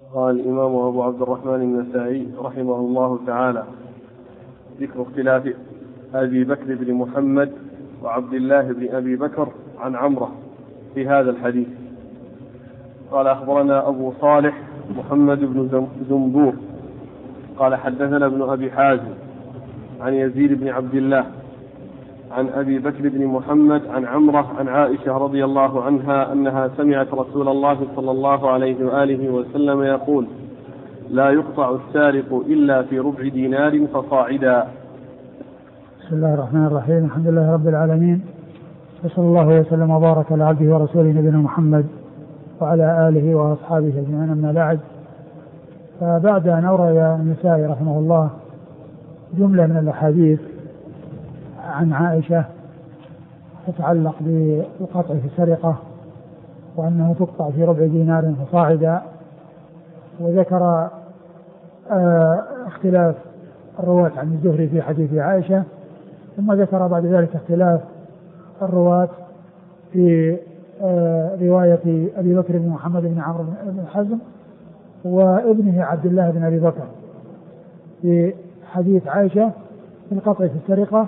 قال الإمام أبو عبد الرحمن النسائي رحمه الله تعالى: ذكر اختلاف أبي بكر بن محمد وعبد الله بن أبي بكر عن عمرة في هذا الحديث. قال: أخبرنا أبو صالح محمد بن زنبور قال: حدثنا ابن أبي حازم عن يزيد بن عبد الله عن أبي بكر بن محمد عن عمرة عن عائشة رضي الله عنها أنها سمعت رسول الله صلى الله عليه وآله وسلم يقول: لا يقطع السارق إلا في ربع دينار فصاعدا. بسم الله الرحمن الرحيم. الحمد لله رب العالمين، وصلى الله وسلم وبارك على عبده ورسوله نبينا محمد وعلى آله وأصحابه أجمعين، أما بعد. فبعد أن أورد النسائي رحمه الله جملة من الأحاديث عن عائشة تتعلق بالقطع في السرقة وأنه تقطع في ربع دينار فصاعدا، وذكر اختلاف الرواة عن الزهري في حديث عائشة، ثم ذكر بعد ذلك اختلاف الرواة في رواية أبي بكر بن محمد بن عمرو بن حزم وابنه عبد الله بن أبي بكر في حديث عائشة في القطع في السرقة.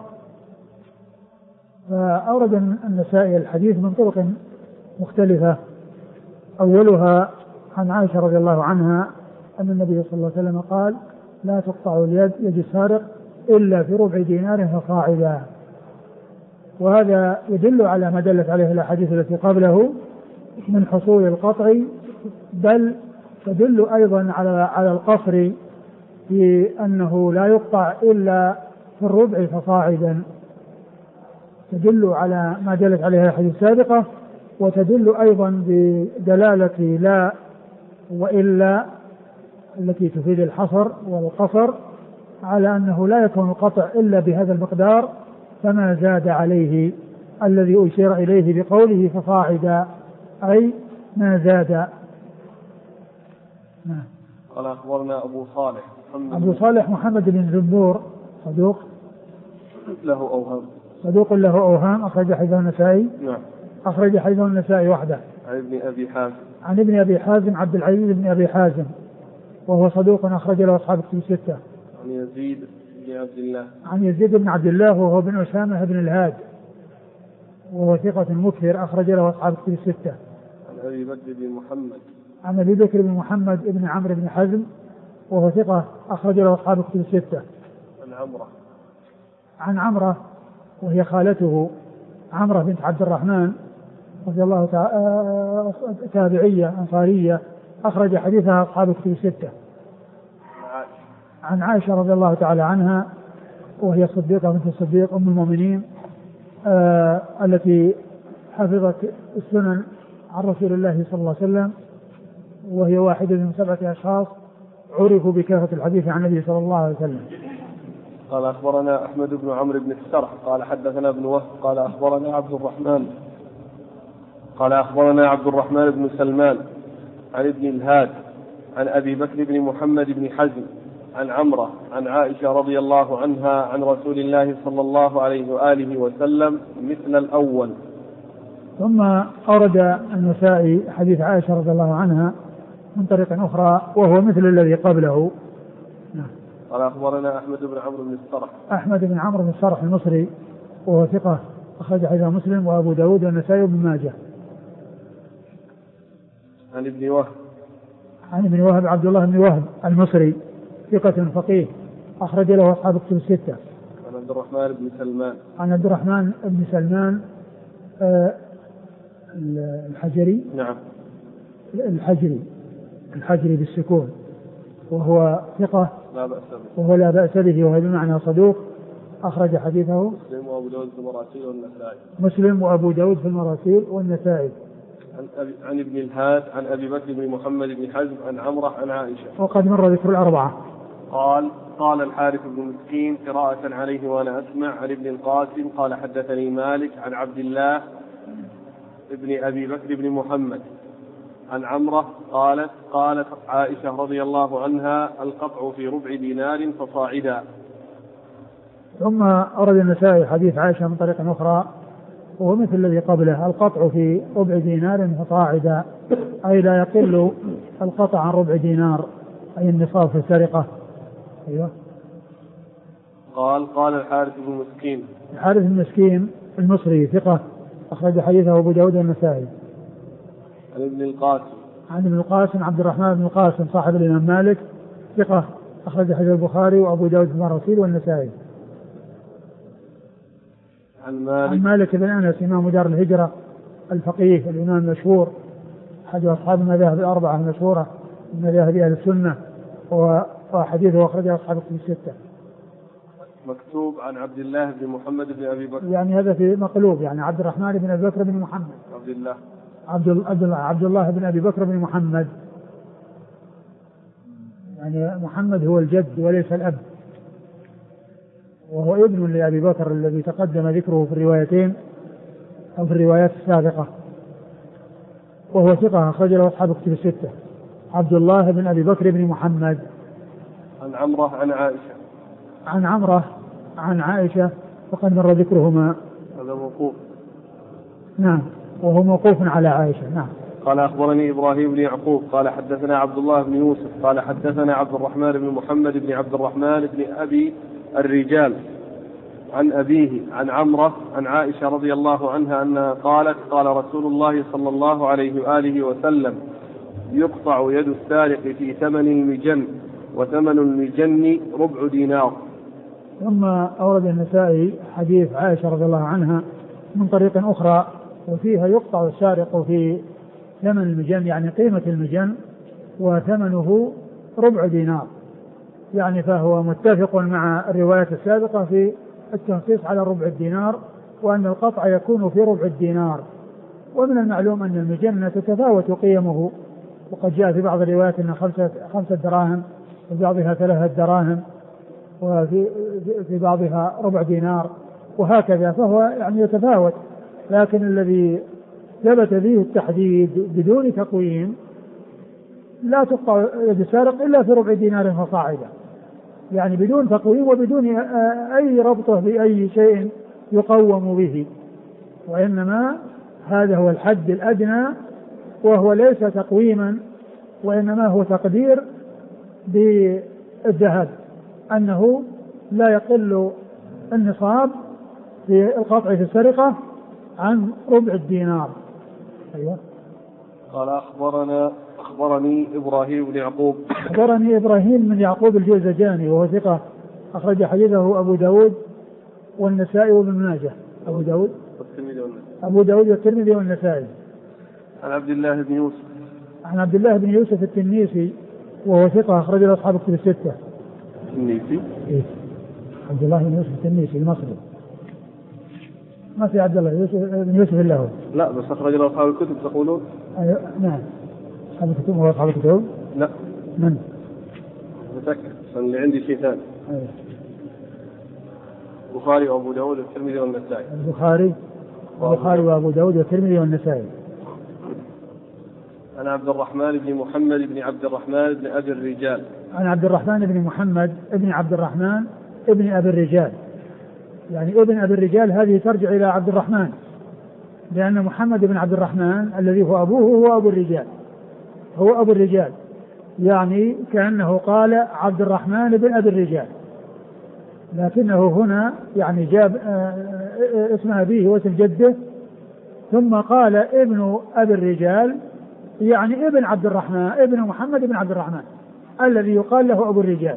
فأورد النسائي الحديث من طرق مختلفة، أولها عن عائشة رضي الله عنها أن النبي صلى الله عليه وسلم قال: لا تقطع يد السارق إلا في ربع دينار فصاعدا. وهذا يدل على ما دلت عليه الأحاديث التي قبله من حصول القطع، بل تدل أيضا على القصر في أنه لا يقطع إلا في الربع فصاعدا، تدل على ما دلت عليه الحديث السابقة، وتدل أيضا بدلالة لا وإلا التي تفيد الحصر والقصر على أنه لا يكون القطع إلا بهذا المقدار، فما زاد عليه الذي أشير إليه بقوله فصاعدا، أي ما زاد. قال: أخبرنا أبو صالح محمد بن زنبور صدوق له أوهام أخرج حديثه النسائي. نعم. أخرج حديثه النسائي وحده. عن ابن أبي حازم عبد العزيز بن أبي حازم وهو صدوق أخرج له أصحاب الكتب الستة. عن يزيد بن عبد الله وهو بن أسامة بن الهاد وهو ثقة مكثر أخرج له أصحاب الكتب الستة. عن أبي بكر بن محمد بن عمرو بن حزم وهو ثقة أخرج له أصحاب الكتب الستة. عن عمرة وهي خالته عمرة بنت عبد الرحمن رضي الله تعالى، تابعية أنصارية أخرج حديثها أصحاب الكتب الستة. عن عائشة رضي الله تعالى عنها وهي الصديقة بنت الصديق أم المؤمنين التي حفظت السنن عن رسول الله صلى الله عليه وسلم، وهي واحدة من 7 أشخاص عرفوا بكثرة الحديث عن النبي صلى الله عليه وسلم. قال: أخبرنا أحمد بن عمرو بن السرح قال: حدثنا ابن وهب قال: أخبرنا عبد الرحمن بن سلمان عن ابن الهاد عن أبي بكر بن محمد بن حزم عن عمرة عن عائشة رضي الله عنها عن رسول الله صلى الله عليه وآله وسلم مثل الأول. ثم أورد النسائي حديث عائشة رضي الله عنها من طريق أخرى وهو مثل الذي قبله. قال: أخبرنا أحمد بن عمرو بن السرح المصري وهو ثقة أخرج حديثه مسلم وأبو داود والنسائي وابن ماجه. عن ابن وهب عبد الله بن وهب المصري ثقة فقيه أخرج له أصحاب الكتب الستة. عن عبد الرحمن بن سلمان الحجري. نعم. الحجري بالسكون، وهو ثقة لا بأس به وهو بمعنى صدوق أخرج حديثه مسلم وأبو داود في المراسيل والنسائي. عن ابن الهاد عن أبي بكر بن محمد بن حزم عن عمرة عن عائشة. وقد مر ذكر الأربعة. قال الحارث بن مسكين قراءة عليه وأنا أسمع عن ابن القاسم قال: حدثني مالك عن عبد الله ابن أبي بكر بن محمد عن عمرة قالت عائشة رضي الله عنها: القطع في ربع دينار فصاعدا. ثم أورد النسائي حديث عائشة من طريق أخرى وهو مثل الذي قبله القطع في ربع دينار فصاعدا، أي لا يقل القطع عن ربع دينار، أي النصاب في السرقة. أيوة. قال الحارث بن مسكين. الحارث بن مسكين المصري ثقة أخرج حديثه أبو داود والنسائي. عن ابن القاسم. عن ابن القاسم عبد الرحمن بن القاسم صاحب الإمام مالك ثقة أخرج حديث البخاري وأبو داود في المراسيل والنسائي. عن مالك بن أنس إمام دار الهجرة الفقيه الإمام المشهور أحد أصحاب المذاهب الأربعة المشهورة من مذاهب أهل السنة، وحديثه أخرجه أصحاب الكتب الستة. مكتوب عن عبد الله بن محمد بن أبي بكر، يعني هذا في مقلوب، يعني عبد الرحمن بن أبي بكر بن محمد. عبد الله بن أبي بكر بن محمد، يعني محمد هو الجد وليس الأب، وهو ابن لأبي بكر الذي تقدم ذكره في الروايتين أو في الروايات السابقة، وهو ثقة أخرج له أصحاب الكتب الستة. عبد الله بن أبي بكر بن محمد. عن عمرة عن عائشة. عن عمرة عن عائشة وقد مر ذكرهما. هذا موقوف. نعم، وهو موقوف على عائشة. نعم. قال أخبرني إبراهيم بن يعقوب قال حدثنا عبد الله بن يوسف قال حدثنا عبد الرحمن بن محمد بن عبد الرحمن بن أبي الرجال عن أبيه عن عمرة عن عائشة رضي الله عنها أنها قالت قال رسول الله صلى الله عليه وآله وسلم يقطع يد السارق في ثمن المجن وثمن المجن ربع دينار. ثم أورد النسائي حديث عائشة رضي الله عنها من طريق أخرى وفيها يقطع السارق في ثمن المجن، يعني قيمة المجن، وثمنه ربع دينار، يعني فهو متفق مع الروايات السابقة في التنصيص على ربع الدينار، وأن القطع يكون في ربع الدينار. ومن المعلوم أن المجنة تتفاوت قيمه، وقد جاء في بعض الروايات أن 5 دراهم، وفي بعضها 3 دراهم، وفي بعضها ربع دينار، وهكذا، فهو يعني يتفاوت. لكن الذي ثبت فيه التحديد بدون تقويم لا تقطع يد السارق إلا في ربع دينار فصاعدا، يعني بدون تقويم وبدون أي ربطه بأي شيء يقوم به، وإنما هذا هو الحد الأدنى، وهو ليس تقويما وإنما هو تقدير بالذهب أنه لا يقل النصاب في القطع في السرقة عن ربع الدينار. أيوة. قال أخبرني إبراهيم بن يعقوب. أخبرني إبراهيم بن يعقوب الجوزجاني وهو ثقة أخرج حديثه أبو داود والنسائي وابن ماجه. أبو داود والترمذي والنسائي. عن عبد الله بن يوسف. عن عبد الله بن يوسف التنيسي وهو ثقة أخرج له أصحاب الكتب الستة. التنيسي؟ إيه. عبد الله بن يوسف التنيسي المصري. ما في عبد الله بن يوسف إلا هو. لا بس أخرج له أصحاب الكتب تقولون؟ أيوة. نعم. أصحاب الكتب هو أصحاب الكتب؟ لا. من؟ متأكد عشان اللي عندي شيء ثاني. أيوة. البخاري وأبو داود والترمذي والنسائي. البخاري وأبو داود والترمذي والنسائي. عن عبد الرحمن بن محمد بن عبد الرحمن بن أبي الرجال. عن عبد الرحمن بن محمد بن عبد الرحمن بن أبي الرجال، يعني ابن أبي الرجال هذه ترجع إلى عبد الرحمن، لأن محمد بن عبد الرحمن الذي هو أبوه هو أبو الرجال، هو أبو الرجال، يعني كأنه قال عبد الرحمن بن أبي الرجال، لكنه هنا يعني جاب اسم أبيه واسم جده ثم قال ابن أبي الرجال، يعني ابن عبد الرحمن، ابن محمد بن عبد الرحمن الذي يقال له أبو الرجال.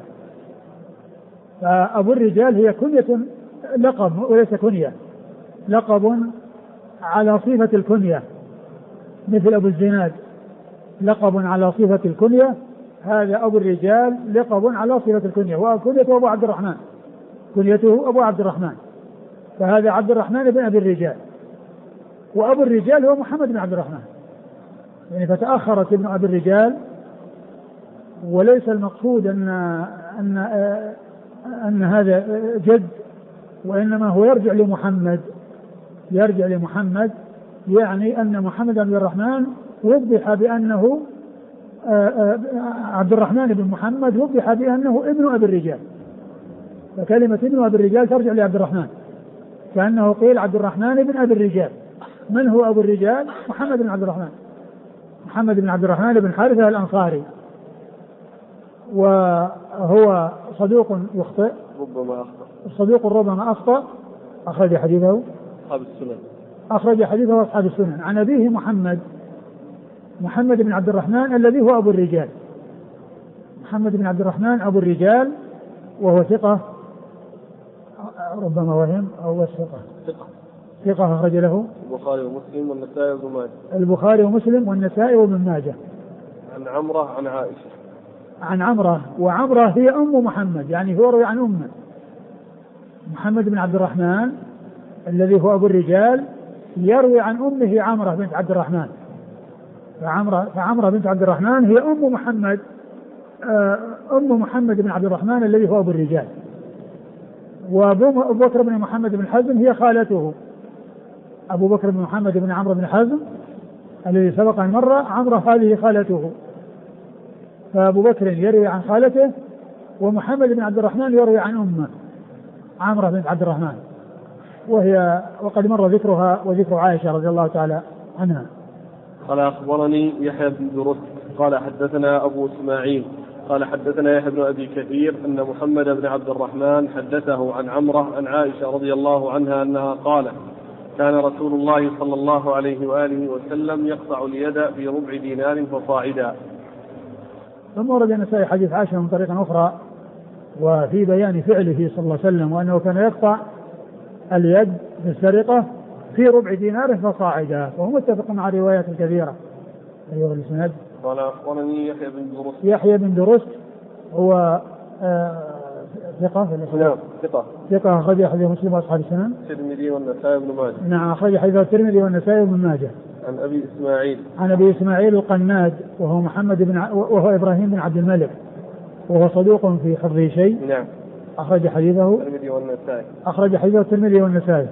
فأبو الرجال هي كنية لقب وليس كنية، لقب على صفة الكنية، مثل أبو الزناد لقب على صفة الكنية، هذا أبو الرجال لقب على صفة الكنية، وكنيته أبو عبد الرحمن، كنيته أبو عبد الرحمن، فهذا عبد الرحمن بن أبي الرجال، وأبو الرجال هو محمد بن عبد الرحمن، يعني فتأخرت ابن أبي الرجال، وليس المقصود أن هذا جد، وإنما هو يرجع لمحمد، يعني أن محمد بن الرحمن وضح بأنه عبد الرحمن بن محمد وضح بأنه ابن أبي الرجال، فكلمة ابن أبي الرجال ترجع لعبد الرحمن، كأنه قيل عبد الرحمن بن أبي الرجال. من هو أبو الرجال؟ محمد بن عبد الرحمن، محمد بن عبد الرحمن بن حارثة الأنصاري، وهو صدوق يخطئ، صدوق ربما أخطأ. أخرج حديثه أصحاب السنن، أخرج حديثه أصحاب السنن. عن أبيه محمد بن عبد الرحمن الذي هو أبو الرجال، محمد بن عبد الرحمن أبو الرجال، وهو ثقة ربما وهم أو الثقة ثقة أخرج له البخاري ومسلم والنسائي وابن ماجه. البخاري ومسلم والنسائي وابن ماجه. عن عمرة عن عائشة. عن عمرة، وعمرة هي أم محمد، يعني هو روي عن أمه. محمد بن عبد الرحمن الذي هو أبو الرجال يروي عن أمه عمرة بنت عبد الرحمن، فعمرة بنت عبد الرحمن هي أم محمد بن عبد الرحمن الذي هو أبو الرجال. وأبو بكر بن محمد بن حزم هي خالته، أبو بكر بن محمد بن عمرو بن حزم الذي سبق أن مر، عمرة هذه خالته. فأبو بكر يروي عن خالته، ومحمد بن عبد الرحمن يروي عن أمه عمرة بنت عبد الرحمن، وقد مر ذكرها وذكر عائشة رضي الله تعالى عنها. قال أخبرني يحيى بن درست قال حدثنا أبو إسماعيل قال حدثنا يحيى بن أبي كثير أن محمد بن عبد الرحمن حدثه عن عمرة عن عائشة رضي الله عنها أنها قالت: كان رسول الله صلى الله عليه وآله وسلم يقطع اليد في ربع دينار فصاعدا. ثم ورد النسائي حديث عائشة من طريق أخرى، وفي بيان فعله صلى الله عليه وسلم، وأنه كان يقطع اليد في السرقة في ربع دينار فصاعدا، وهو متفق مع روايات كثيرة. أيها الإسناد. قال أخبرني يحيى بن درست. يحيى بن درست هو ثقة. نعم ثقة أخرج حديث مسلم وأصحاب السنن. الترمذي والنسائي وابن ماجه. نعم أخرج حديث الترمذي والنسائي وابن ماجه. عن أبي إسماعيل القناد وهو إبراهيم بن عبد الملك، وهو صدوق في حفظه شيء. نعم. أخرج حديثه الترمذي والنسائي. أخرج حديثه الترمذي والنسائي.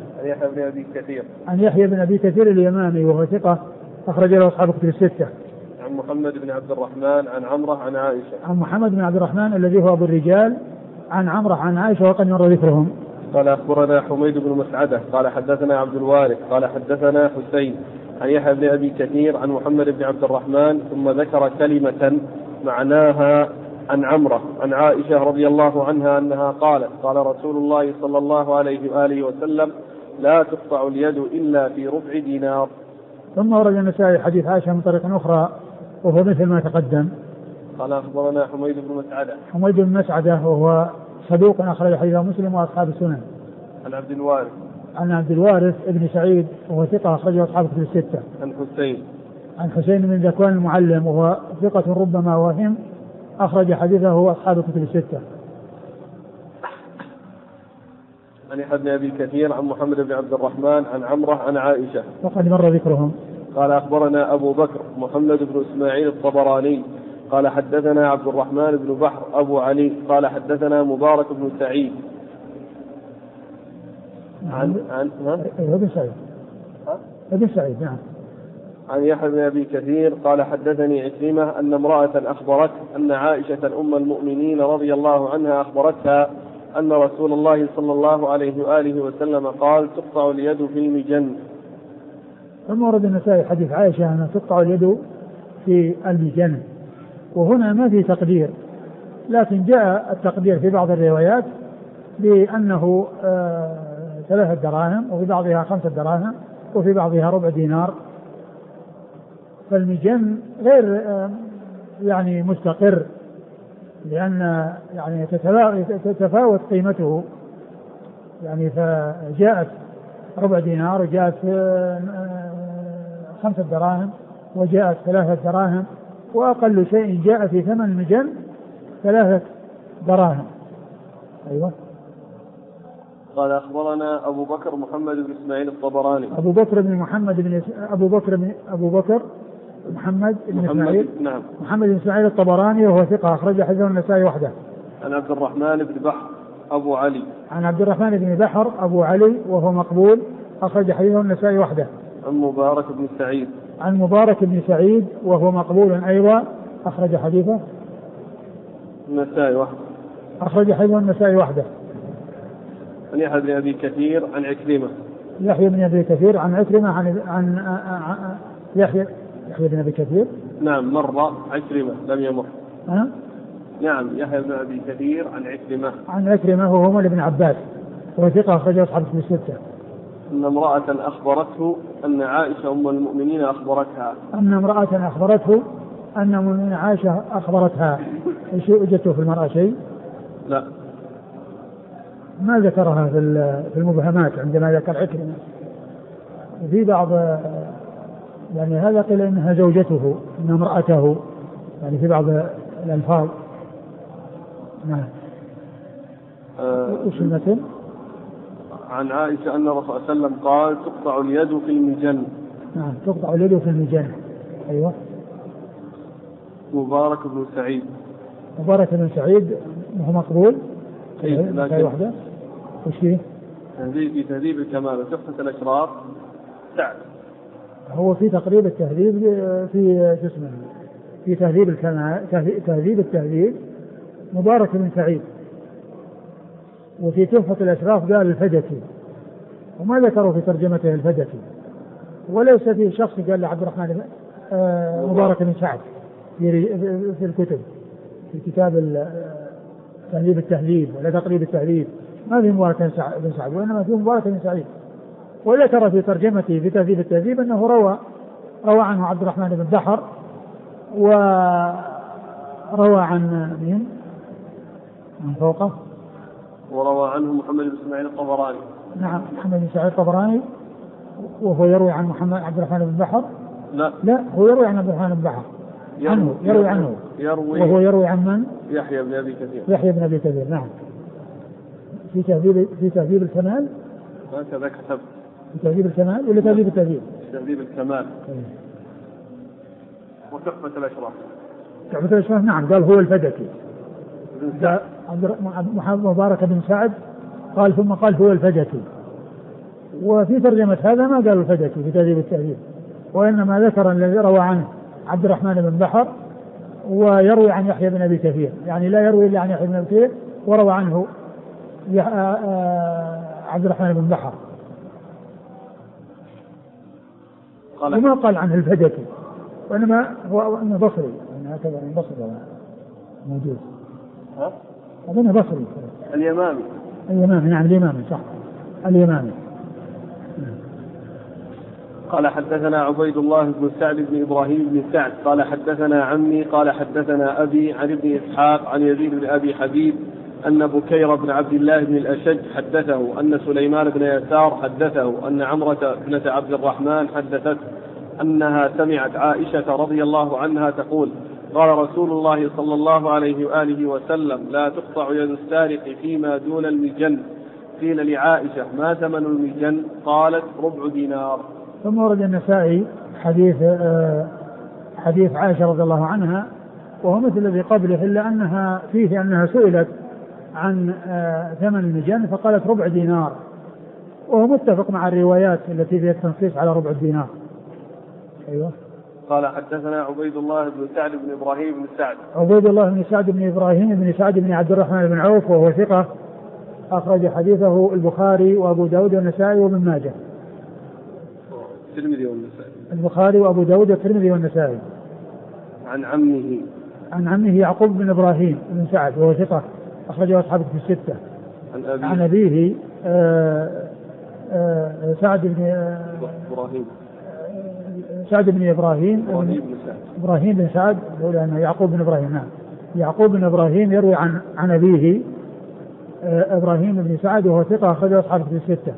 عن يحيى بن أبي كثير اليمامي، وهو ثقة أخرج له أصحاب الكتب الستة. عن محمد بن عبد الرحمن عن عمرة عن عائشة. عن محمد بن عبد الرحمن الذي هو أبو الرجال عن عمرة عن عائشة، وقد مر ذكرهم. قال أخبرنا حميد بن مسعدة قال حدثنا عبد الوارث قال حدثنا حسين عن يحيى بن أبي كثير عن محمد بن عبد الرحمن، ثم ذكر كلمة معناها عن عمرة عن عائشة رضي الله عنها أنها قالت: قال رسول الله صلى الله عليه وآله وسلم: لا تقطع اليد إلا في ربع دينار. ثم ورد النسائي حديث عائشة من طريق أخرى، وهو مثل ما تقدم. قال أخبرنا حميد بن مسعدة. حميد بن مسعدة وهو صدوق أخرج حديث مسلم وأصحاب السنن. عن عبد الوارث ابن سعيد وهو ثقة أخرجه أصحاب الكتب الستة. عن حسين بن ذكوان المعلم وهو ثقة ربما وهم، أخرج حديثه أصحاب الكتب الستة. عن يحيى بن أبي كثير عن محمد بن عبد الرحمن عن عمرة عن عائشة، وقد مر ذكرهم. قال أخبرنا أبو بكر محمد بن إسماعيل الطبراني قال حدثنا عبد الرحمن بن بحر أبو علي قال حدثنا مبارك بن سعيد ابن سعيد نعم. عن يحيى بن أبي كثير قال حدثني عكرمة أن امرأة أخبرت أن عائشة أم المؤمنين رضي الله عنها أخبرتها أن رسول الله صلى الله عليه وآله وسلم قال: تقطع اليد في المجن. ثم ورد النسائي حديث عائشة أن تقطع اليد في المجن، وهنا ما في تقدير، لكن جاء التقدير في بعض الروايات بأنه 3 دراهم، وفي بعضها 5 دراهم، وفي بعضها ربع دينار. فالمجن غير يعني مستقر، لأن يعني تتفاوت قيمته، يعني فجاءت ربع دينار، وجاءت 5 دراهم، وجاءت 3 دراهم، وأقل شيء جاء في ثمن المجن 3 دراهم. أيوة. قال أخبرنا أبو بكر محمد بن إسماعيل الطبراني. أبو بكر محمد بن إسماعيل. نعم. محمد بن إسماعيل الطبراني، وهو ثقة أخرج حديثه النسائي وحده. عن عبد الرحمن بن بحر أبو علي. عن عبد الرحمن بن بحر أبو علي، وهو مقبول، أخرج حديثه النسائي وحده. عن مبارك بن سعيد. عن مبارك بن سعيد وهو مقبول أيضا، أخرج حديثه النسائي وحده. أخرج حديثه النسائي وحده. عن يحيى بن أبي كثير عن عكرمة. يحيى بن أبي كثير عن عكرمة عن يحيى بن أبي كثير. نعم مر عكرمة لم يمر. نعم يحيى بن أبي كثير عن عكرمة وهو ابن عباس وثقة أخرجه أصحاب الكتب الستة. أن امرأة أخبرته أن عائشة أم المؤمنين أخبرتها. أن امرأة أخبرته أن أم عائشة أخبرتها. إيش وجدته في المرأة شيء؟ لا ما ذكرها في المبهمات عندما ذكر عكرمة. وفي بعض يعني هذا قيل إنها زوجته إن امرأته يعني في بعض الألفاظ. نعم. وش المثل؟ عن عائشة أن الرسول صلى الله عليه وسلم قال تقطع اليد في المجن. نعم تقطع اليد في المجن. أيوة. مبارك بن سعيد. مبارك بن سعيد هو مقبول. لكن واحدة. وش فيه؟ في تهذيب الكمال وتحفة الأشراف سعد. هو في تقريب التهذيب في اسمه في تهذيب الكمال تهذيب التهذيب مبارك بن سعيد. وفي تحفة الأشراف قال الفدكي وما ذكروا في ترجمته الفدكي. وليس في شخص قال لعبد الرحمن مبارك بن سعد في الكتب في كتاب تهذيب التهذيب ولا تقريب التهذيب ما في مبارك بن سعد وإنما في مبارك بن سعيد. وذكر في ترجمته في تهذيب التهذيب أنه روى عنه عبد الرحمن بن بحر وروى عن مين من فوقه وروى عنه محمد بن اسماعيل الطبراني. نعم محمد بن اسماعيل الطبراني وهو يروي عن محمد عبد الرحمن بن بحر. لا هو يروي عن عبد الرحمن بن بحر يروي عنه وهو يروي عن من؟ يحيى بن أبي كثير. يحيى بن أبي كثير. نعم. في تهذيب الكمال هكذا كتب. في تهذيب الكمال ولا تهذيب التهذيب؟ تهذيب الكمال. وتحفة الأشراف. تحفة الأشراف نعم قال هو الفدكي. محمد مبارك بن سعد قال ثم قال هو الفدكي. وفي ترجمة هذا ما قال الفدكي في تهذيب التهذيب وإنما ذكر الذي روى عنه عبد الرحمن بن بحر ويروي عن يحيى بن أبي كثير يعني لا يروي إلا عن يحيى بن أبي كثير وروى عنه عبد الرحمن بن بحر وما قال عنه الفدكي وإنما هو بصري هكذا بصري موجود. أظن بصري. اليمامي نعم اليمامي صح اليمامي. قال حدثنا عبيد الله بن سعد بن إبراهيم بن سعد قال حدثنا عمي قال حدثنا أبي عن ابن إسحاق عن يزيد بن أبي حبيب أن بكير بن عبد الله بن الأشج حدثه أن سليمان بن يسار حدثه أن عمرة بنت عبد الرحمن حدثت أنها سمعت عائشة رضي الله عنها تقول قال رسول الله صلى الله عليه وآله وسلم لا تقطع يد السارق فيما دون المجن. قيل لعائشة ما ثمن المجن؟ قالت ربع دينار. ثم ورد النسائي حديث عائشة رضي الله عنها وهو مثل الذي قبله إلا أنها فيه أنها سئلت عن ثمن المجن فقالت ربع دينار وهو متفق مع الروايات التي فيها التنصيص على ربع الدينار. أيوة. قال حدثنا عبيد الله بن سعد بن إبراهيم بن سعد. عبيد الله بن سعد بن إبراهيم بن سعد بن عبد الرحمن بن عوف وهو ثقة أخرج حديثه البخاري وأبو داود والنسائي وابن ماجه. الترمذي والنسائي. البخاري وأبو داود والترمذي والنسائي. عن عمه يعقوب بن إبراهيم بن سعد وهو ثقة أخرجه أصحابه في الستة. عن أبيه سعد بن إبراهيم بن سعد لأنه يعقوب بن إبراهيم. نعم يعقوب بن إبراهيم يروي عن أبيه إبراهيم بن سعد وهو ثقة أخرجه أصحابه في الستة.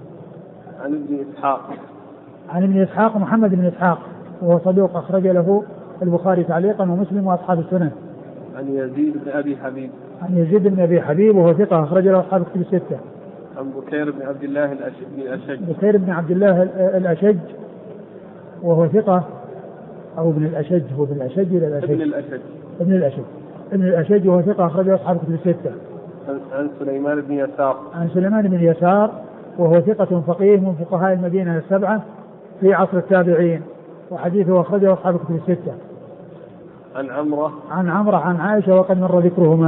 عن ابن إسحاق محمد بن إسحاق وهو صدوق أخرج له البخاري تعليقا ومسلم وأصحاب السنن. عن يزيد بن أبي حبيب وهو ثقة أخرج له أصحاب الكتب الستة. عن بكير بن عبد الله الأشج. بكير بن عبد الله الأشج وهو ثقة أو ابن الأشج هو ابن الأشج إلى الأشج. ابن الأشج وهو ثقة أخرج له أصحاب الكتب الستة. عن سليمان بن يسار وهو ثقة فقيه من فقهاء المدينة السبعة في عصر التابعين وحديثه أخرجه أصحاب الكتب الستة. عن عمرة عن عائشة وقد مر ذكرهما.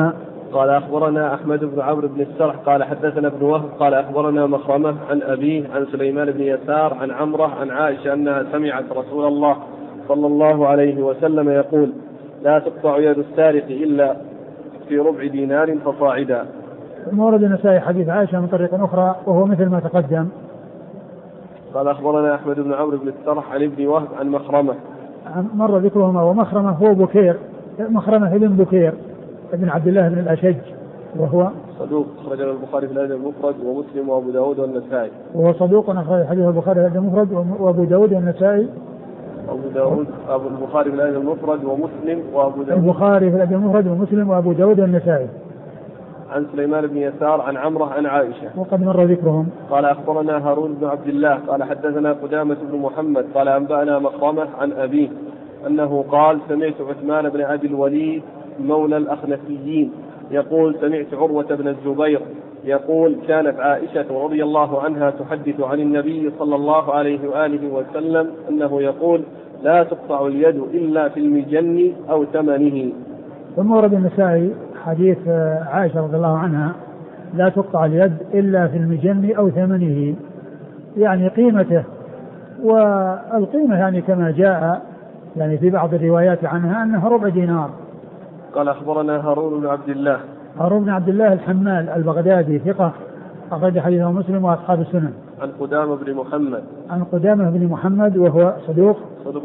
قال أخبرنا أحمد بن عمرو بن السرح قال حدثنا ابن وهب قال أخبرنا مخرمة عن أبيه عن سليمان بن يسار عن عمرة عن عائشة أنها سمعت رسول الله صلى الله عليه وسلم يقول لا تقطع يد السارق إلا في ربع دينار فصاعدا. ورد النسائي حديث عائشة من طريق أخرى وهو مثل ما تقدم. قال أخبرنا أحمد بن عمرو بن السرح عن ابن وهب عن مخرمة مر ذكرهما. ومخرمة هو بكير، مخرمة ابن بكير ابن عبد الله بن الأشج وهو صدوق أخرج له البخاري في الأدب المفرد ومسلم وأبو داود والنسائي. وهو صدوق أخرج حديث البخاري في الأدب المفرد وأبو داود والنسائي. البخاري في الأدب المفرد ومسلم وأبو داود. البخاري في الأدب المفرد ومسلم وأبو داود والنسائي. عن سليمان بن يسار عن عمرة عن عائشة وقد مر ذكرهم. قال أخبرنا هارون بن عبد الله قال حدثنا قدامة بن محمد قال أنبأنا مخرمة عن أبيه أنه قال سمعت عثمان بن أبي الوليد مولى الأخنفيين يقول سمعت عروة بن الزبير يقول كانت عائشة رضي الله عنها تحدث عن النبي صلى الله عليه وآله وسلم أنه يقول لا تقطع اليد إلا في المجن أو ثمنه. ثم ورد النسائي حديث عائشة رضي الله عنها لا تقطع اليد إلا في المجن أو ثمنه، يعني قيمته. والقيمة يعني كما جاء يعني في بعض الروايات عنها أنها ربع دينار. قال أخبرنا هارون بن عبد الله. هارون بن عبد الله الحمال البغدادي ثقة أخرج حديثه مسلم وأصحاب السنن. عن قدامة بن محمد. عن قدامة بن محمد وهو صدوق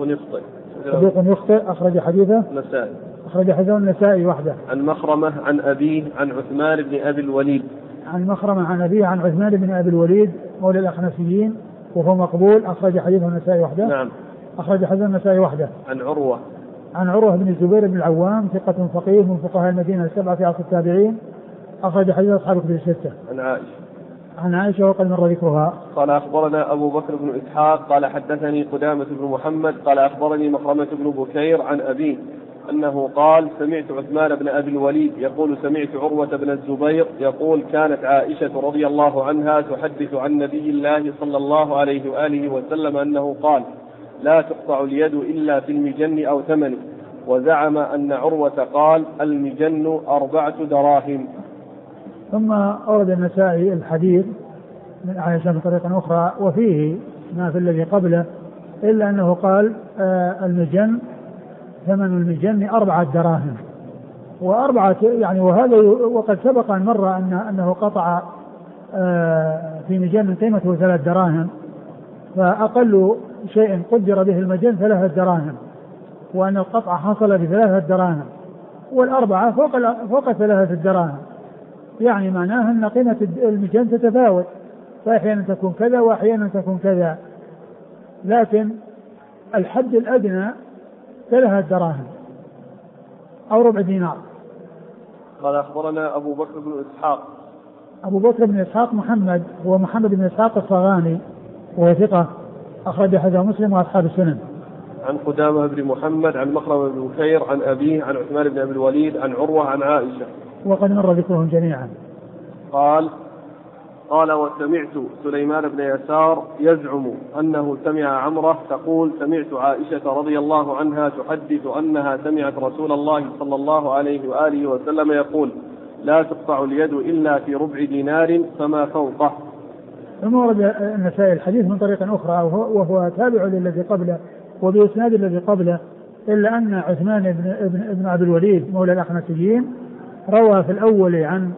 يخطئ أخرج حديثه النسائي. أخرج حديثه النسائي وحده. عن مخرمة عن أبيه عن عثمان بن أبي الوليد. عن مخرمة عن أبيه عن عثمان بن أبي الوليد مولى الأخنفيين وهو مقبول أخرج حديثه النسائي وحده. نعم. أخرج حديثه النسائي وحده. عن عروة بن الزبير بن العوام ثقة فقيه من فقهاء المدينة السبعة في عصر التابعين أخرج حديث أصحاب الكتب الستة. عن عائشة وقد مر ذكرها. قال أخبرنا أبو بكر بن إسحاق قال حدثني قدامة بن محمد قال أخبرني مخرمة بن بكير عن أبيه أنه قال سمعت عثمان بن أبي الوليد يقول سمعت عروة بن الزبير يقول كانت عائشة رضي الله عنها تحدث عن نبي الله صلى الله عليه وآله وسلم أنه قال لا تقطع اليد إلا في المجن أو ثمن، وزعم أن عروة قال المجن 4 دراهم. ثم أورد النسائي الحديث من عائشة بطريقة أخرى وفيه ما في الذي قبله إلا أنه قال المجن ثمن المجن 4 دراهم و4 يعني وهذا وقد سبق أن مر أنه قطع في مجن قيمته 3 دراهم، فأقل شيء قدر به المجن 3 دراهم، وأن القطع حصل ب3 دراهم والأربعة فوق 3 دراهم، يعني معناه أن قيمة المجن تتفاوت، فأحيانا تكون كذا وأحيانا تكون كذا، لكن الحد الأدنى 3 دراهم أو ربع دينار. قال أخبرنا أبو بكر بن إسحاق. أبو بكر بن إسحاق محمد هو محمد بن إسحاق الصغاني وهو ثقة أخرج حديثه مسلم وأصحاب السنن. عن قدامة بن محمد عن مخرمة بن بكير عن أبيه عن عثمان بن أبي الوليد عن عروة عن عائشة وقد مر ذكرهم جميعا. قال وسمعت سليمان بن يسار يزعم أنه سمع عمرة تقول سمعت عائشة رضي الله عنها تحدث أنها سمعت رسول الله صلى الله عليه وآله وسلم يقول لا تقطع اليد إلا في ربع دينار فما فوقه. ثم ورد النسائي الحديث من طريق أخرى وهو تابع للذي قبله وبإسناد الذي قبله، إلا أن عثمان بن عبد الوليد مولى الأخنسيين روى في الأول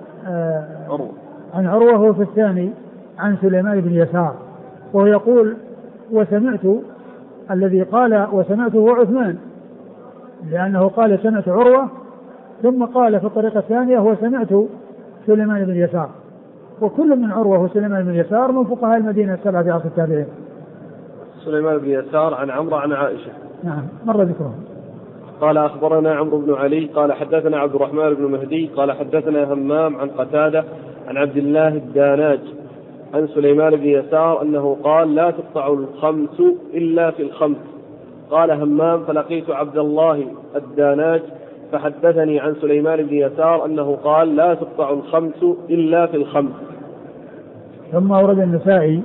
عن عروة وفي الثاني عن سليمان بن يسار، وهو يقول وسمعت الذي قال وسمعته هو عثمان، لأنه قال سمعت عروة ثم قال في الطريقة الثانية هو سمعت سليمان بن يسار، وكل من عروة وسليمان بن يسار من فقهاء المدينة السبعة في عصر التابعين. سليمان بن يسار عن عمرو عن عائشة. نعم مر ذكرهم. قال أخبرنا عمرو بن علي قال حدثنا عبد الرحمن بن مهدي قال حدثنا همام عن قتادة عن عبد الله الداناج عن سليمان بن يسار أنه قال لا تقطع الخمس إلا في الخمس. قال همام فلقيت عبد الله الداناج فحدثني عن سليمان بن يسار أنه قال لا تقطع الخمس إلا في الخمس. ثم أورد النسائي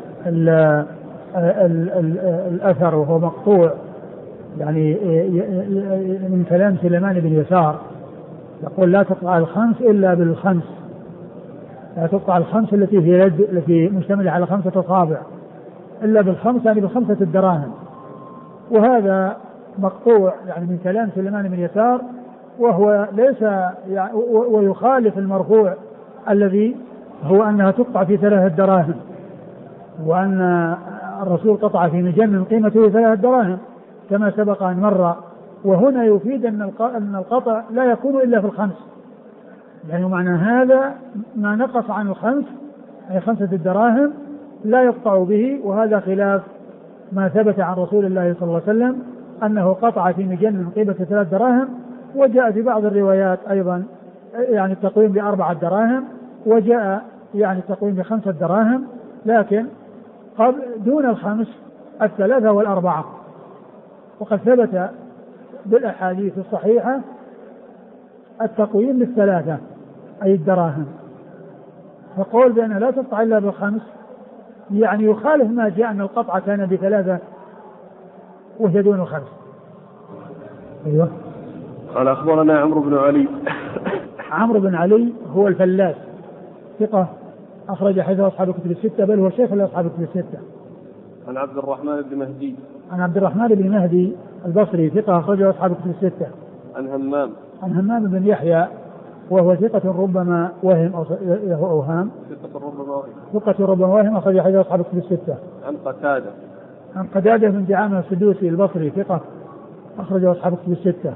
الأثر وهو مقطوع يعني من كلام سليمان بن يسار يقول لا تقطع الخمس إلا بالخمس، لا تقطع الخمس التي في يد التي مشتملة على 5 أصابع إلا بالخمس، يعني ب5 الدراهم. وهذا مقطوع يعني من كلام سليمان بن يسار، وهو ليس يعني ويخالف المرفوع الذي هو أنها تقطع في 3 دراهم، وأن الرسول قطع في مجن قيمته 3 دراهم كما سبق أن مر. وهنا يفيد أن القطع لا يكون إلا في الخمس، يعني معنى هذا ما نقص عن الخمس أي 5 الدراهم لا يقطع به، وهذا خلاف ما ثبت عن رسول الله صلى الله عليه وسلم أنه قطع في مجن قيمة 3 دراهم. وجاء في بعض الروايات أيضا يعني التقويم ب4 دراهم، وجاء يعني التقويم ب5 دراهم، لكن دون ال5 ال3 وال4. وقد ثبت بالأحاديث الصحيحة التقويم ب3 أي الدراهم. فقول بأن لا تقطع إلا ب5 يعني يخالف ما جاء أن القطع كان ب3 وهي دون ال5. أيوه. قال أخبرنا عمرو بن علي. عمرو بن علي هو الفلاس، ثقة أخرج حديث أصحاب الكتب الستة، بل هو شيخ لأصحاب الكتب الستة. عن عبد الرحمن بن مهدي. عن عبد الرحمن بن مهدي البصري، ثقة أخرج أصحاب الكتب الستة. عن همام بن يحيى وهو ثقة ربما وهم أو له أوهام. ثقة ربما وهم أخرج حديث أصحاب الكتب الستة. عن قتادة بن دعامة السدوسي البصري، ثقة أخرج أصحاب الكتب الستة.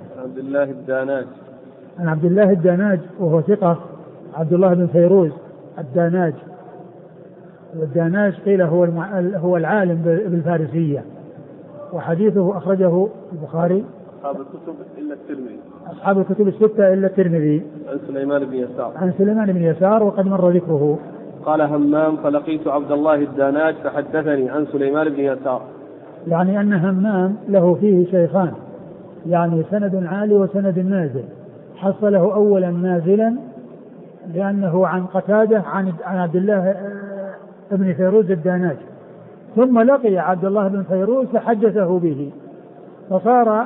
عن عبد الله الداناج وهو ثقة، عبد الله بن فيروز الداناج. والداناج قيل هو العالم بالفارسية، وحديثه أخرجه البخاري أصحاب الكتب الستة إلا الترمذي. عن سليمان بن يسار وقد مر ذكره. قال همام فلقيت عبد الله الداناج فحدثني عن سليمان بن يسار. يعني أن همام له فيه شيخان، يعني سند عالي وسند نازل. حصله أولا نازلا لأنه عن قتادة عن عبد الله بن فيروز الداناج، ثم لقي عبد الله بن فيروز فحدثه به، فصار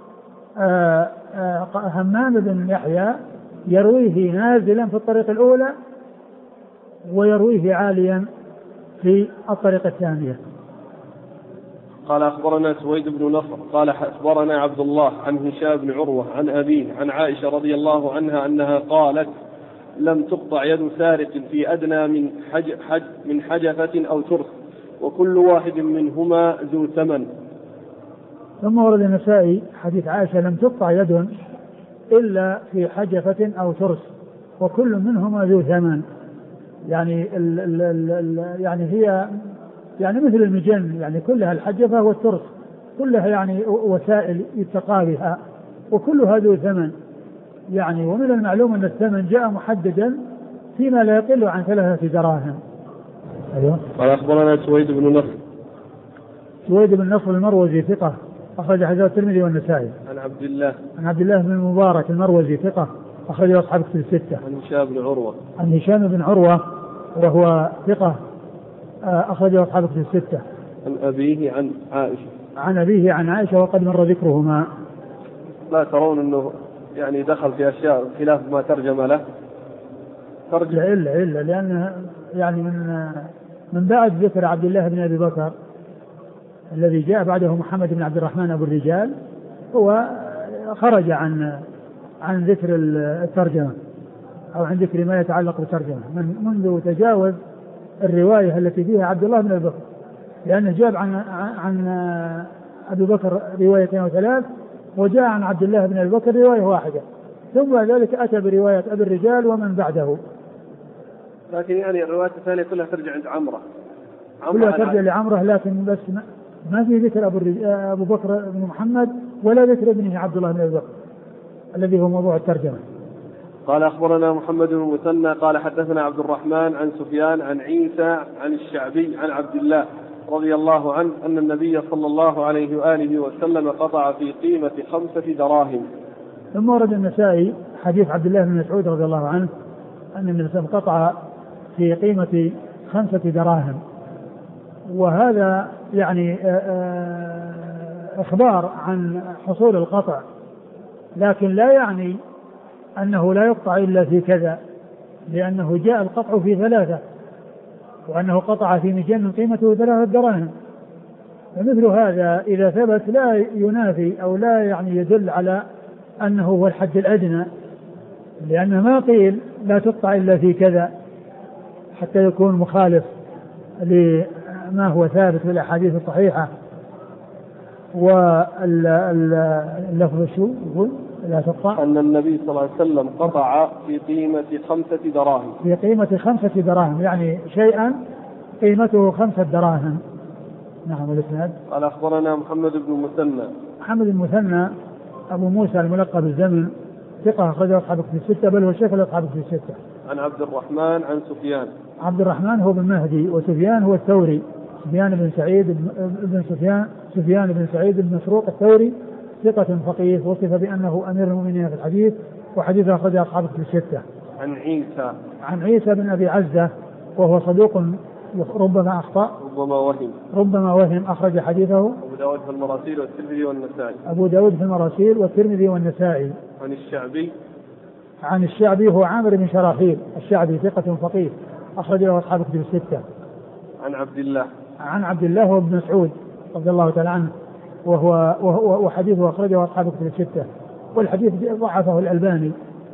همام بن يحيى يرويه نازلا في الطريق الأولى ويرويه عاليا في الطريق الثانية. قال أخبرنا سويد بن نصر قال أخبرنا عبد الله عن هشام بن عروة عن أبيه عن عائشة رضي الله عنها أنها قالت لم تقطع يد سارق في أدنى من حجفة أو ترس، وكل واحد منهما ذو ثمن. ثم ورد النسائي حديث عائشة لم تقطع يد إلا في حجفة أو ترس وكل منهما ذو ثمن، يعني يعني هي يعني مثل المجن، يعني كلها الحجفة والترس كلها يعني وسائل يتقى بها وكلها ذو ثمن يعني. ومن المعلوم أن الثمن جاء محددا فيما لا يقل عن 3 دراهم. أيوه. قال أخبرنا سويد بن نصر. سويد بن نصر المروزي ثقة أخرج حديث الترمذي والنسائي. عن عبد الله بن المبارك المروزي ثقة أخرج أصحاب الكتب الستة. عن هشام بن عروة وهو ثقة أخرج أصحاب الكتب الستة. عن أبيه عن عائشة وقد مر ذكرهما. لا ترون أنه يعني دخل في أشياء خلاف ما ترجم له؟ إلا لأن يعني من بعد ذكر عبد الله بن أبي بكر الذي جاء بعده محمد بن عبد الرحمن أبو الرجال هو خرج عن ذكر الترجمة أو عن ذكر ما يتعلق بالترجمة منذ تجاوز الرواية التي فيها عبد الله بن أبي بكر، لأنه جاب عن أبي بكر روايتين أو 3 وجاء عن عبد الله بن أبي بكر رواية واحدة، ثم ذلك أتى برواية أبي الرجال ومن بعده. لكن يعني الروايات الثانية كلها ترجع عند عمرة كلها ترجع لعمرة، لكن بس ما في ذكر أبو بكر بن محمد ولا ذكر ابنه عبد الله بن أبي بكر الذي هو موضوع الترجمة. قال أخبرنا محمد بن المثنى قال حدثنا عبد الرحمن عن سفيان عن عيسى عن الشعبي عن عبد الله رضي الله عنه أن النبي صلى الله عليه وآله وسلم قطع في قيمة 5 دراهم. ثم ورد النسائي حديث عبد الله بن مسعود رضي الله عنه أن النبي صلى الله عليه وسلم قطع في قيمة 5 دراهم، وهذا يعني إخبار عن حصول القطع، لكن لا يعني أنه لا يقطع إلا في كذا، لأنه جاء القطع في 3، وأنه قطع في مجن قيمته 3 دراهم. فمثل هذا إذا ثبت لا ينافي أو لا يعني يدل على أنه هو الحد الأدنى، لأن ما قيل لا تقطع إلا في كذا حتى يكون مخالف لما هو ثابت في الأحاديث الصحيحة. واللفظ شو يقول؟ لا تقطع أن النبي صلى الله عليه وسلم قطع في قيمة 5 دراهم، في قيمة 5 دراهم، يعني شيئا قيمته 5 دراهم. نعم. الإسناد قال أخبرنا محمد بن المثنى. محمد المثنى أبو موسى الملقب بالزمن، ثقة أخرجه أصحاب الكتب الستة، بل هو شيخ أصحاب الكتب الستة. عن عبد الرحمن عن سفيان. عبد الرحمن هو بن مهدي، وسفيان هو الثوري، سفيان بن سعيد بن مسروق الثوري، ثقة فقيه، وصف بأنه أمير المؤمنين في الحديث، وحديثه أخرجه أصحاب الكتب الستة. عن عيسى بن أبي عزة، وهو صدوق ربما أخطأ ربما وهم، أخرج حديثه أبو داود في المراسيل والترمذي والنسائي. عن الشعبي هو عامر بن شراحيل الشعبي، ثقة فقيه، أخرج له أصحاب الكتب الستة. عن عبد الله هو ابن مسعود رضي الله تعالى عنه، وحديثه أخرجه أصحاب الكتب الستة، والحديث ضعفه الألباني،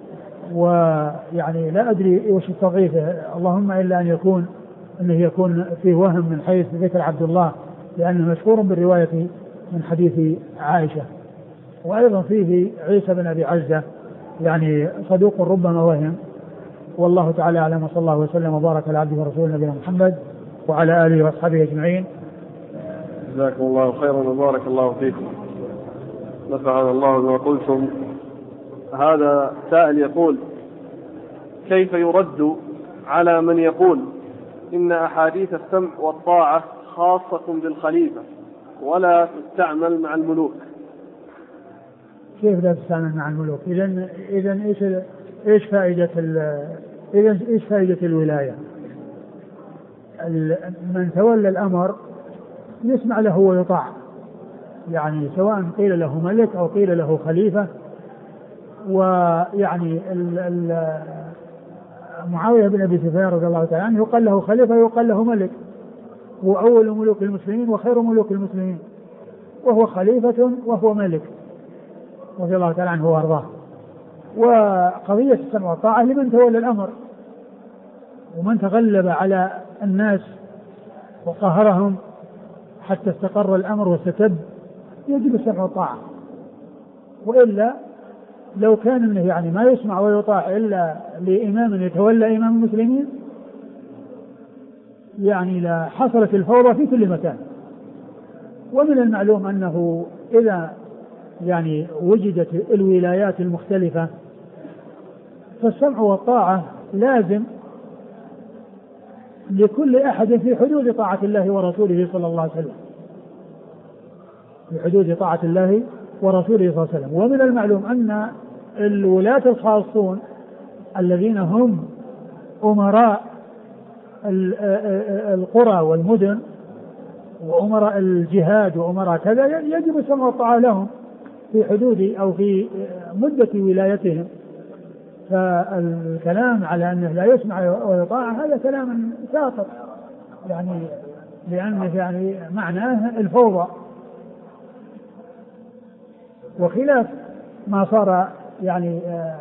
ويعني لا أدري وش التضعيف، اللهم إلا أن يكون فيه وهم من حيث ذكر عبد الله، لأنه مشهور بالرواية من حديث عائشة. وأيضا فيه عيسى بن أبي عزة، يعني صدوق ربما وهم، والله تعالى أعلم، وصلى الله وسلم وبارك على عبده ورسوله نبينا محمد وعلى آله وأصحابه أجمعين. جزاكم الله خيرا وبارك الله فيكم، نفعنا الله بما قلتم. هذا سائل يقول: كيف يرد على من يقول إن أحاديث السمع والطاعة خاصة بالخليفة ولا تستعمل مع الملوك؟ كيف لا تستعمل مع الملوك؟ إذن إيش فائدة الولاية؟ من تولى الأمر يسمع له ويطاع، يعني سواء قيل له ملك أو قيل له خليفة. ويعني معاوية بن أبي سفيان رضي الله تعالى عنه يقال له خليفة ويقال له ملك، هو أول ملوك المسلمين وخير ملوك المسلمين، وهو خليفة وهو ملك رضي الله تعالى عنه وارضاه. وقضية السمع والطاعة لمن تولى الأمر، ومن تغلب على الناس وقهرهم حتى استقر الأمر واستتب يجب السمع والطاعة. وإلا لو كان منه يعني ما يسمع ويطاع إلا لإمام يتولى إمام المسلمين، يعني لا حصلت الفوضى في كل مكان. ومن المعلوم أنه إذا يعني وجدت الولايات المختلفة فالسمع والطاعة لازم لكل أحد في حدود طاعة الله ورسوله صلى الله عليه وسلم، في حدود طاعة الله ورسوله صلى الله عليه وسلم. ومن المعلوم أن الولاة الخاصون الذين هم أمراء القرى والمدن وأمراء الجهاد وأمراء كذا يجب السمع والطاعة لهم في حدود أو في مدة ولايتهم. فالكلام على أنه لا يسمع ويطاع هذا كلام ساقط، يعني لأنه يعني معناه الفوضى، وخلاف ما صار يعني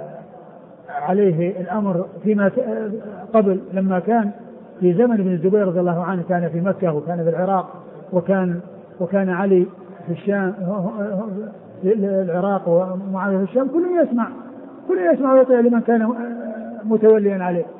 عليه الأمر فيما قبل، لما كان في زمن ابن الزبير رضي الله عنه كان في مكة وكان في العراق، وكان علي في الشام العراق ومعاوية في الشام، كل يسمع ويطيع لمن كان متوليا عليه.